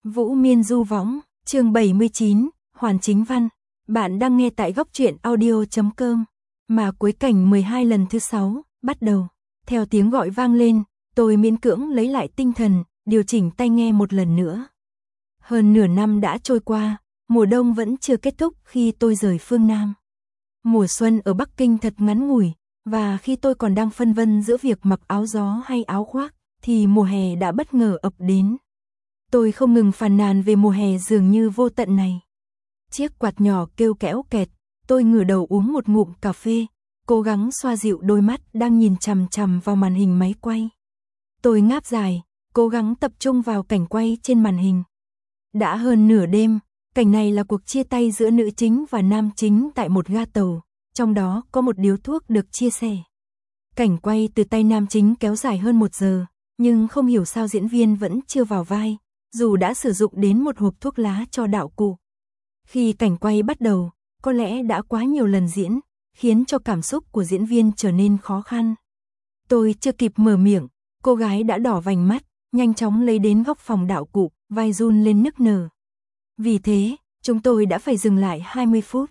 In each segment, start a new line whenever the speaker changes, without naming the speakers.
Vũ Miên du võng, chương 79, Hoàn Chính Văn. Bạn đang nghe tại góc truyện audio.com. Mà cuối cảnh 12 lần thứ 6, bắt đầu. Theo tiếng gọi vang lên, tôi miễn cưỡng lấy lại tinh thần, điều chỉnh tai nghe một lần nữa. Hơn nửa năm đã trôi qua, mùa đông vẫn chưa kết thúc khi tôi rời phương Nam. Mùa xuân ở Bắc Kinh thật ngắn ngủi, và khi tôi còn đang phân vân giữa việc mặc áo gió hay áo khoác, thì mùa hè đã bất ngờ ập đến. Tôi không ngừng phàn nàn về mùa hè dường như vô tận này. Chiếc quạt nhỏ kêu kẽo kẹt, tôi ngửa đầu uống một ngụm cà phê, cố gắng xoa dịu đôi mắt đang nhìn chằm chằm vào màn hình máy quay. Tôi ngáp dài, cố gắng tập trung vào cảnh quay trên màn hình. Đã hơn nửa đêm, cảnh này là cuộc chia tay giữa nữ chính và nam chính tại một ga tàu, trong đó có một điếu thuốc được chia sẻ. Cảnh quay từ tay nam chính kéo dài hơn 1 giờ, nhưng không hiểu sao diễn viên vẫn chưa vào vai, dù đã sử dụng đến một hộp thuốc lá cho đạo cụ. Khi cảnh quay bắt đầu, có lẽ đã quá nhiều lần diễn, khiến cho cảm xúc của diễn viên trở nên khó khăn. Tôi chưa kịp mở miệng, cô gái đã đỏ vành mắt, nhanh chóng lấy đến góc phòng đạo cụ, vai run lên nức nở. Vì thế, chúng tôi đã phải dừng lại 20 phút.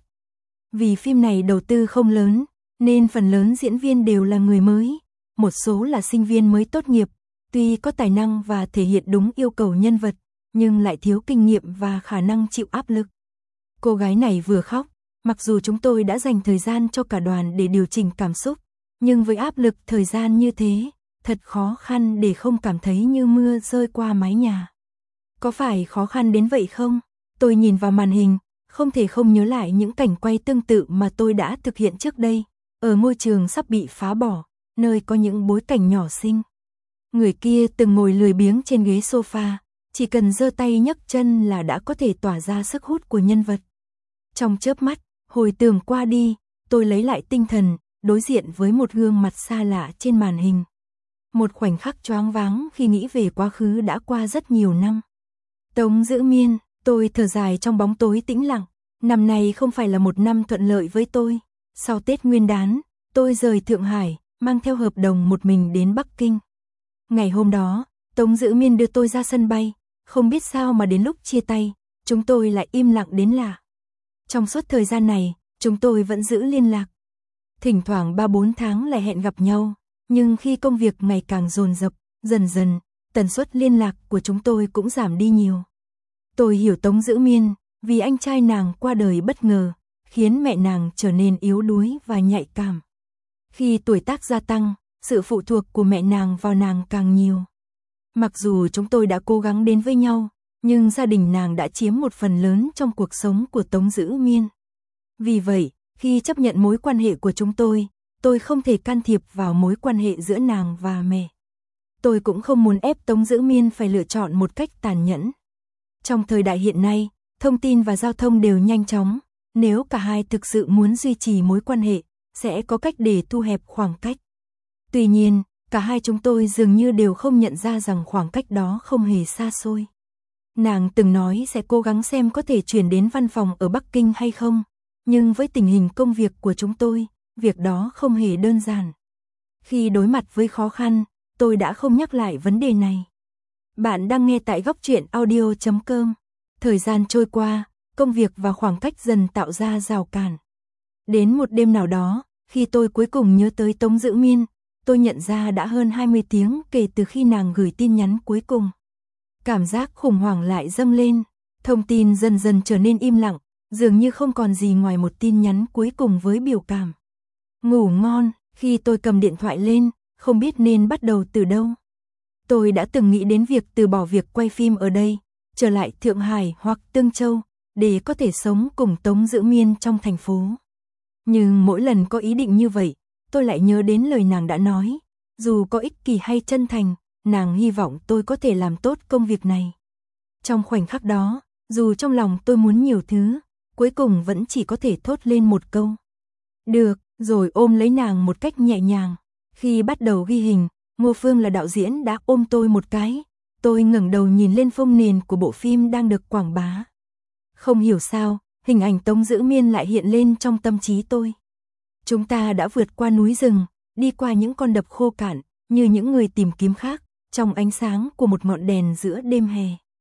Vì phim này đầu tư không lớn, nên phần lớn diễn viên đều là người mới, một số là sinh viên mới tốt nghiệp, tuy có tài năng và thể hiện đúng yêu cầu nhân vật, nhưng lại thiếu kinh nghiệm và khả năng chịu áp lực. Cô gái này vừa khóc, mặc dù chúng tôi đã dành thời gian cho cả đoàn để điều chỉnh cảm xúc, nhưng với áp lực thời gian như thế, thật khó khăn để không cảm thấy như mưa rơi qua mái nhà. Có phải khó khăn đến vậy không? Tôi nhìn vào màn hình, không thể không nhớ lại những cảnh quay tương tự mà tôi đã thực hiện trước đây, ở ngôi trường sắp bị phá bỏ, nơi có những bối cảnh nhỏ xinh. Người kia từng ngồi lười biếng trên ghế sofa, chỉ cần giơ tay nhấc chân là đã có thể tỏa ra sức hút của nhân vật. Trong chớp mắt, hồi tưởng qua đi, tôi lấy lại tinh thần, đối diện với một gương mặt xa lạ trên màn hình. Một khoảnh khắc choáng váng khi nghĩ về quá khứ đã qua rất nhiều năm. Tống Dữ Miên, tôi thở dài trong bóng tối tĩnh lặng. Năm này không phải là một năm thuận lợi với tôi. Sau Tết Nguyên đán, tôi rời Thượng Hải, mang theo hợp đồng một mình đến Bắc Kinh. Ngày hôm đó, Tống Dữ Miên đưa tôi ra sân bay, không biết sao mà đến lúc chia tay, chúng tôi lại im lặng đến lạ. Trong suốt thời gian này, chúng tôi vẫn giữ liên lạc. Thỉnh thoảng 3-4 tháng lại hẹn gặp nhau, nhưng khi công việc ngày càng dồn dập, dần dần, tần suất liên lạc của chúng tôi cũng giảm đi nhiều. Tôi hiểu Tống Dữ Miên, vì anh trai nàng qua đời bất ngờ, khiến mẹ nàng trở nên yếu đuối và nhạy cảm. Khi tuổi tác gia tăng, sự phụ thuộc của mẹ nàng vào nàng càng nhiều. Mặc dù chúng tôi đã cố gắng đến với nhau, nhưng gia đình nàng đã chiếm một phần lớn trong cuộc sống của Tống Dữ Miên. Vì vậy, khi chấp nhận mối quan hệ của chúng tôi không thể can thiệp vào mối quan hệ giữa nàng và mẹ. Tôi cũng không muốn ép Tống Dữ Miên phải lựa chọn một cách tàn nhẫn. Trong thời đại hiện nay, thông tin và giao thông đều nhanh chóng, nếu cả hai thực sự muốn duy trì mối quan hệ, sẽ có cách để thu hẹp khoảng cách. Tuy nhiên, cả hai chúng tôi dường như đều không nhận ra rằng khoảng cách đó không hề xa xôi. Nàng từng nói sẽ cố gắng xem có thể chuyển đến văn phòng ở Bắc Kinh hay không, nhưng với tình hình công việc của chúng tôi, việc đó không hề đơn giản. Khi đối mặt với khó khăn, tôi đã không nhắc lại vấn đề này. Bạn đang nghe tại góc truyện audio.com. Thời gian trôi qua, công việc và khoảng cách dần tạo ra rào cản. Đến một đêm nào đó, khi tôi cuối cùng nhớ tới Tống Dữ Miên, tôi nhận ra đã hơn 20 tiếng kể từ khi nàng gửi tin nhắn cuối cùng. Cảm giác khủng hoảng lại dâng lên, thông tin dần dần trở nên im lặng, dường như không còn gì ngoài một tin nhắn cuối cùng với biểu cảm. Ngủ ngon, khi tôi cầm điện thoại lên, không biết nên bắt đầu từ đâu. Tôi đã từng nghĩ đến việc từ bỏ việc quay phim ở đây, trở lại Thượng Hải hoặc Tương Châu, để có thể sống cùng Tống Dữ Miên trong thành phố. Nhưng mỗi lần có ý định như vậy, tôi lại nhớ đến lời nàng đã nói, dù có ích kỷ hay chân thành, nàng hy vọng tôi có thể làm tốt công việc này. Trong khoảnh khắc đó, dù trong lòng tôi muốn nhiều thứ, cuối cùng vẫn chỉ có thể thốt lên một câu. Được, rồi ôm lấy nàng một cách nhẹ nhàng. Khi bắt đầu ghi hình, Ngô Phương là đạo diễn đã ôm tôi một cái. Tôi ngẩng đầu nhìn lên phông nền của bộ phim đang được quảng bá. Không hiểu sao, hình ảnh Tống Dữ Miên lại hiện lên trong tâm trí tôi. Chúng ta đã vượt qua núi rừng, đi qua những con đập khô cạn, như những người tìm kiếm khác, trong ánh sáng của một ngọn đèn giữa đêm hè.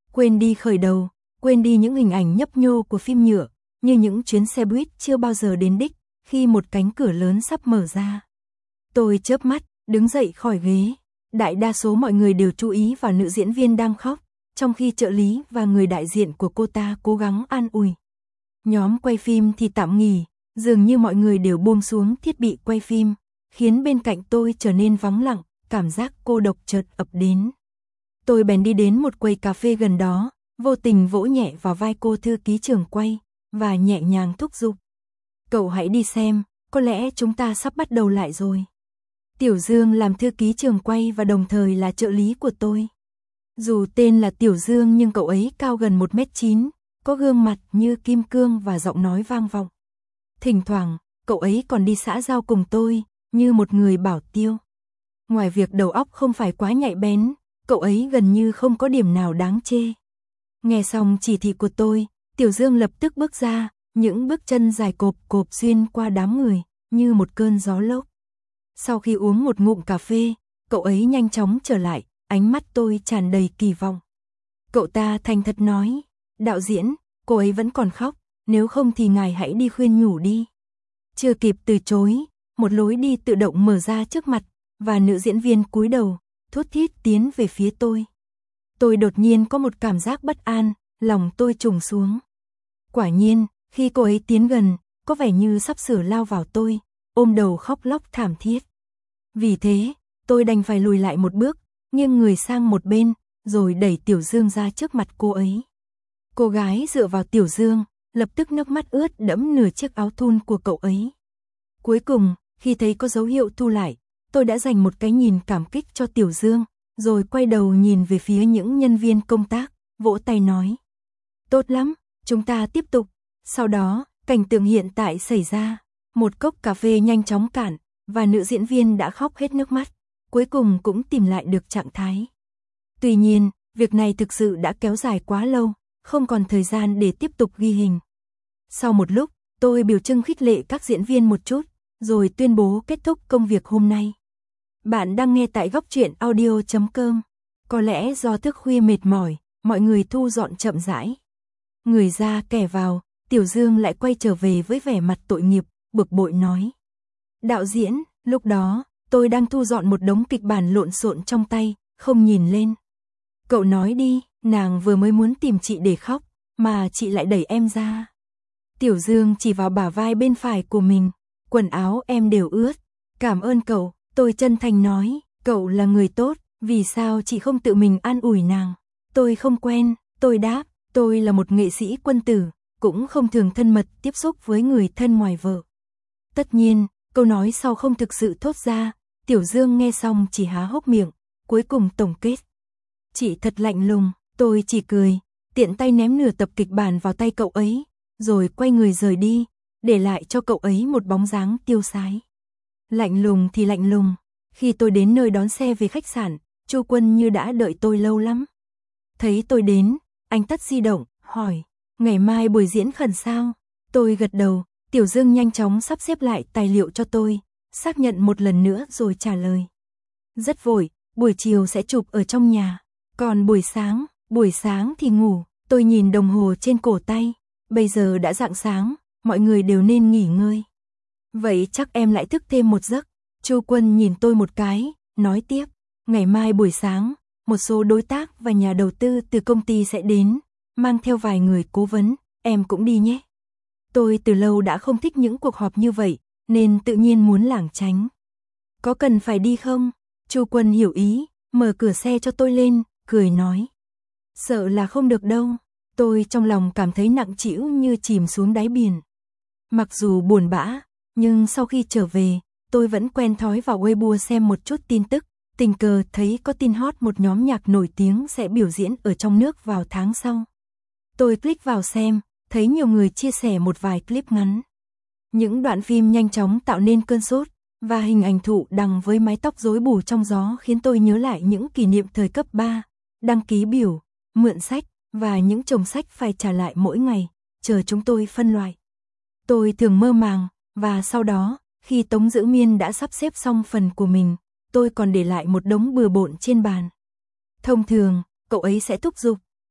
Quên đi khởi đầu, quên đi những hình ảnh nhấp nhô của phim nhựa, như những chuyến xe buýt chưa bao giờ đến đích, khi một cánh cửa lớn sắp mở ra. Tôi chớp mắt, đứng dậy khỏi ghế. Đại đa số mọi người đều chú ý vào nữ diễn viên đang khóc, trong khi trợ lý và người đại diện của cô ta cố gắng an ủi. Nhóm quay phim thì tạm nghỉ, dường như mọi người đều buông xuống thiết bị quay phim, khiến bên cạnh tôi trở nên vắng lặng, cảm giác cô độc chợt ập đến. Tôi bèn đi đến một quầy cà phê gần đó, vô tình vỗ nhẹ vào vai cô thư ký trưởng quay, và nhẹ nhàng thúc giục. Cậu hãy đi xem, có lẽ chúng ta sắp bắt đầu lại rồi. Tiểu Dương làm thư ký trưởng quay và đồng thời là trợ lý của tôi. Dù tên là Tiểu Dương nhưng cậu ấy cao gần 1m9, có gương mặt như kim cương và giọng nói vang vọng. Thỉnh thoảng, cậu ấy còn đi xã giao cùng tôi, như một người bảo tiêu. Ngoài việc đầu óc không phải quá nhạy bén, cậu ấy gần như không có điểm nào đáng chê. Nghe xong chỉ thị của tôi, Tiểu Dương lập tức bước ra, những bước chân dài cộp cộp xuyên qua đám người, như một cơn gió lốc. Sau khi uống một ngụm cà phê, cậu ấy nhanh chóng trở lại, ánh mắt tôi tràn đầy kỳ vọng. Cậu ta thành thật nói, đạo diễn, cô ấy vẫn còn khóc, nếu không thì ngài hãy đi khuyên nhủ đi. Chưa kịp từ chối, một lối đi tự động mở ra trước mặt, và nữ diễn viên cúi đầu, thút thít tiến về phía tôi. Tôi đột nhiên có một cảm giác bất an, lòng tôi trùng xuống. Quả nhiên, khi cô ấy tiến gần, có vẻ như sắp sửa lao vào tôi, ôm đầu khóc lóc thảm thiết. Vì thế, tôi đành phải lùi lại một bước, nghiêng người sang một bên, rồi đẩy Tiểu Dương ra trước mặt cô ấy. Cô gái dựa vào Tiểu Dương, lập tức nước mắt ướt đẫm nửa chiếc áo thun của cậu ấy. Cuối cùng, khi thấy có dấu hiệu thu lại, tôi đã dành một cái nhìn cảm kích cho Tiểu Dương, rồi quay đầu nhìn về phía những nhân viên công tác, vỗ tay nói. Tốt lắm, chúng ta tiếp tục. Sau đó, cảnh tượng hiện tại xảy ra. Một cốc cà phê nhanh chóng cạn, và nữ diễn viên đã khóc hết nước mắt, cuối cùng cũng tìm lại được trạng thái. Tuy nhiên, việc này thực sự đã kéo dài quá lâu, không còn thời gian để tiếp tục ghi hình. Sau một lúc, tôi biểu trưng khích lệ các diễn viên một chút, rồi tuyên bố kết thúc công việc hôm nay. Bạn đang nghe tại góc truyện audio.com. Có lẽ do thức khuya mệt mỏi, mọi người thu dọn chậm rãi. Người ra kẻ vào, Tiểu Dương lại quay trở về với vẻ mặt tội nghiệp, bực bội nói. Đạo diễn, lúc đó, tôi đang thu dọn một đống kịch bản lộn xộn trong tay, không nhìn lên. Cậu nói đi, nàng vừa mới muốn tìm chị để khóc, mà chị lại đẩy em ra. Tiểu Dương chỉ vào bả vai bên phải của mình, quần áo em đều ướt. Cảm ơn cậu, tôi chân thành nói, cậu là người tốt, vì sao chị không tự mình an ủi nàng? Tôi không quen, tôi đáp, tôi là một nghệ sĩ quân tử, cũng không thường thân mật tiếp xúc với người thân ngoài vợ. Tất nhiên, câu nói sau không thực sự thốt ra, Tiểu Dương nghe xong chỉ há hốc miệng, cuối cùng tổng kết. Chị thật lạnh lùng, tôi chỉ cười, tiện tay ném nửa tập kịch bản vào tay cậu ấy, rồi quay người rời đi, để lại cho cậu ấy một bóng dáng tiêu sái. Lạnh lùng thì lạnh lùng, khi tôi đến nơi đón xe về khách sạn, Chu Quân như đã đợi tôi lâu lắm. Thấy tôi đến, anh tắt di động, hỏi, ngày mai buổi diễn khẩn sao? Tôi gật đầu, Tiểu Dương nhanh chóng sắp xếp lại tài liệu cho tôi, xác nhận một lần nữa rồi trả lời. Rất vội, buổi chiều sẽ chụp ở trong nhà, còn buổi sáng thì ngủ. Tôi nhìn đồng hồ trên cổ tay, bây giờ đã rạng sáng, mọi người đều nên nghỉ ngơi. Vậy chắc em lại thức thêm một giấc. Chu Quân nhìn tôi một cái, nói tiếp, ngày mai buổi sáng, một số đối tác và nhà đầu tư từ công ty sẽ đến, mang theo vài người cố vấn, em cũng đi nhé. Tôi từ lâu đã không thích những cuộc họp như vậy, nên tự nhiên muốn lảng tránh. Có cần phải đi không? Chu Quân hiểu ý, mở cửa xe cho tôi lên, cười nói. Sợ là không được đâu. Tôi trong lòng cảm thấy nặng trĩu như chìm xuống đáy biển. Mặc dù buồn bã, nhưng sau khi trở về, tôi vẫn quen thói vào Weibo xem một chút tin tức, tình cờ thấy có tin hot một nhóm nhạc nổi tiếng sẽ biểu diễn ở trong nước vào tháng sau. Tôi click vào xem, thấy nhiều người chia sẻ một vài clip ngắn. Những đoạn phim nhanh chóng tạo nên cơn sốt, và hình ảnh Thụ Đằng với mái tóc rối bù trong gió khiến tôi nhớ lại những kỷ niệm thời cấp 3, đăng ký biểu, mượn sách, và những chồng sách phải trả lại mỗi ngày, chờ chúng tôi phân loại. Tôi thường mơ màng, và sau đó, khi Tống Dữ Miên đã sắp xếp xong phần của mình, tôi còn để lại một đống bừa bộn trên bàn. Thông thường, cậu ấy sẽ thúc giục,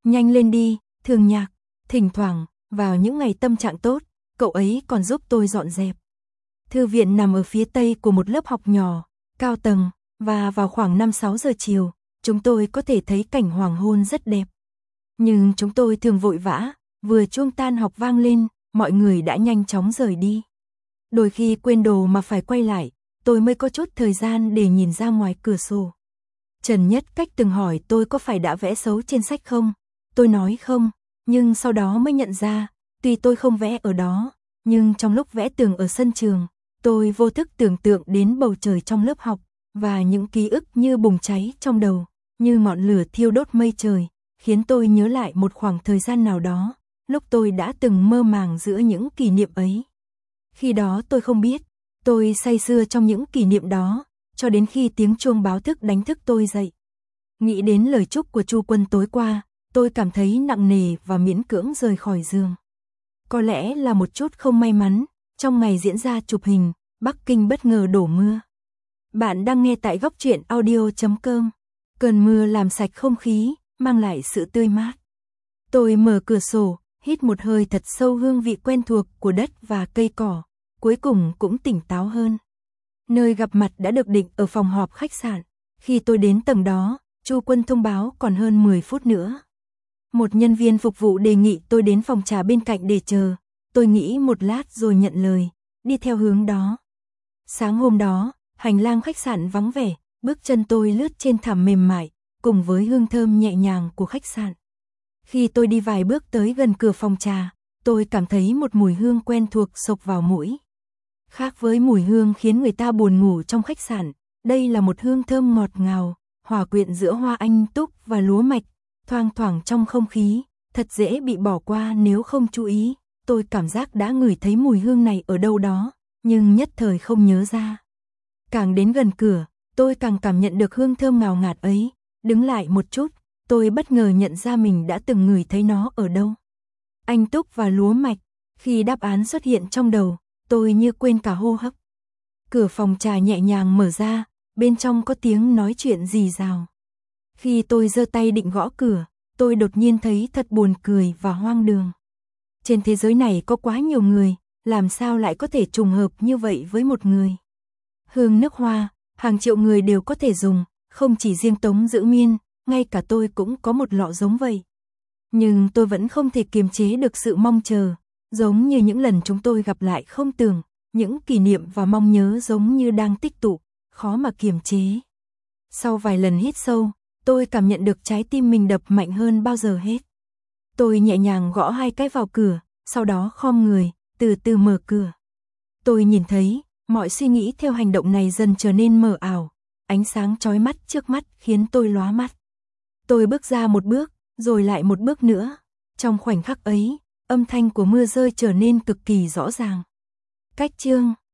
Nhanh lên đi, Thường Nhạc. Thỉnh thoảng, vào những ngày tâm trạng tốt, cậu ấy còn giúp tôi dọn dẹp. Thư viện nằm ở phía tây của một lớp học nhỏ, cao tầng, và vào khoảng 5-6 giờ chiều, chúng tôi có thể thấy cảnh hoàng hôn rất đẹp. Nhưng chúng tôi thường vội vã, vừa chuông tan học vang lên, mọi người đã nhanh chóng rời đi. Đôi khi quên đồ mà phải quay lại, tôi mới có chút thời gian để nhìn ra ngoài cửa sổ. Trần Nhất Cách từng hỏi tôi có phải đã vẽ xấu trên sách không? Tôi nói không, nhưng sau đó mới nhận ra, tuy tôi không vẽ ở đó, nhưng trong lúc vẽ tường ở sân trường, tôi vô thức tưởng tượng đến bầu trời trong lớp học, và những ký ức như bùng cháy trong đầu, như ngọn lửa thiêu đốt mây trời, khiến tôi nhớ lại một khoảng thời gian nào đó, lúc tôi đã từng mơ màng giữa những kỷ niệm ấy. Khi đó tôi không biết, tôi say sưa trong những kỷ niệm đó, cho đến khi tiếng chuông báo thức đánh thức tôi dậy. Nghĩ đến lời chúc của Chu Quân tối qua, tôi cảm thấy nặng nề và miễn cưỡng rời khỏi giường. Có lẽ là một chút không may mắn, trong ngày diễn ra chụp hình, Bắc Kinh bất ngờ đổ mưa. Bạn đang nghe tại góc truyện audio.com. Cơn mưa làm sạch không khí, mang lại sự tươi mát. Tôi mở cửa sổ, hít một hơi thật sâu hương vị quen thuộc của đất và cây cỏ, cuối cùng cũng tỉnh táo hơn. Nơi gặp mặt đã được định ở phòng họp khách sạn. Khi tôi đến tầng đó, Chu Quân thông báo còn hơn 10 phút nữa. Một nhân viên phục vụ đề nghị tôi đến phòng trà bên cạnh để chờ. Tôi nghĩ một lát rồi nhận lời, đi theo hướng đó. Sáng hôm đó, hành lang khách sạn vắng vẻ, bước chân tôi lướt trên thảm mềm mại, cùng với hương thơm nhẹ nhàng của khách sạn. Khi tôi đi vài bước tới gần cửa phòng trà, tôi cảm thấy một mùi hương quen thuộc xộc vào mũi. Khác với mùi hương khiến người ta buồn ngủ trong khách sạn, đây là một hương thơm ngọt ngào, hòa quyện giữa hoa anh túc và lúa mạch, thoang thoảng trong không khí, thật dễ bị bỏ qua nếu không chú ý. Tôi cảm giác đã ngửi thấy mùi hương này ở đâu đó, nhưng nhất thời không nhớ ra. Càng đến gần cửa, tôi càng cảm nhận được hương thơm ngào ngạt ấy. Đứng lại một chút, tôi bất ngờ nhận ra mình đã từng ngửi thấy nó ở đâu. Anh túc và lúa mạch. Khi đáp án xuất hiện trong đầu, tôi như quên cả hô hấp. Cửa phòng trà nhẹ nhàng mở ra, bên trong có tiếng nói chuyện rì rào. Khi tôi giơ tay định gõ cửa, tôi đột nhiên thấy thật buồn cười và hoang đường. Trên thế giới này có quá nhiều người, làm sao lại có thể trùng hợp như vậy với một người. Hương nước hoa, hàng triệu người đều có thể dùng, không chỉ riêng Tống Dữ Miên, ngay cả tôi cũng có một lọ giống vậy. Nhưng tôi vẫn không thể kiềm chế được sự mong chờ, giống như những lần chúng tôi gặp lại không tưởng, những kỷ niệm và mong nhớ giống như đang tích tụ, khó mà kiềm chế. Sau vài lần hít sâu, tôi cảm nhận được trái tim mình đập mạnh hơn bao giờ hết. Tôi nhẹ nhàng gõ 2 cái vào cửa, sau đó khom người, từ từ mở cửa. Tôi nhìn thấy, mọi suy nghĩ theo hành động này dần trở nên mờ ảo, ánh sáng chói mắt trước mắt khiến tôi lóa mắt. Tôi bước ra một bước, rồi lại một bước nữa. Trong khoảnh khắc ấy, âm thanh của mưa rơi trở nên cực kỳ rõ ràng. Cách chương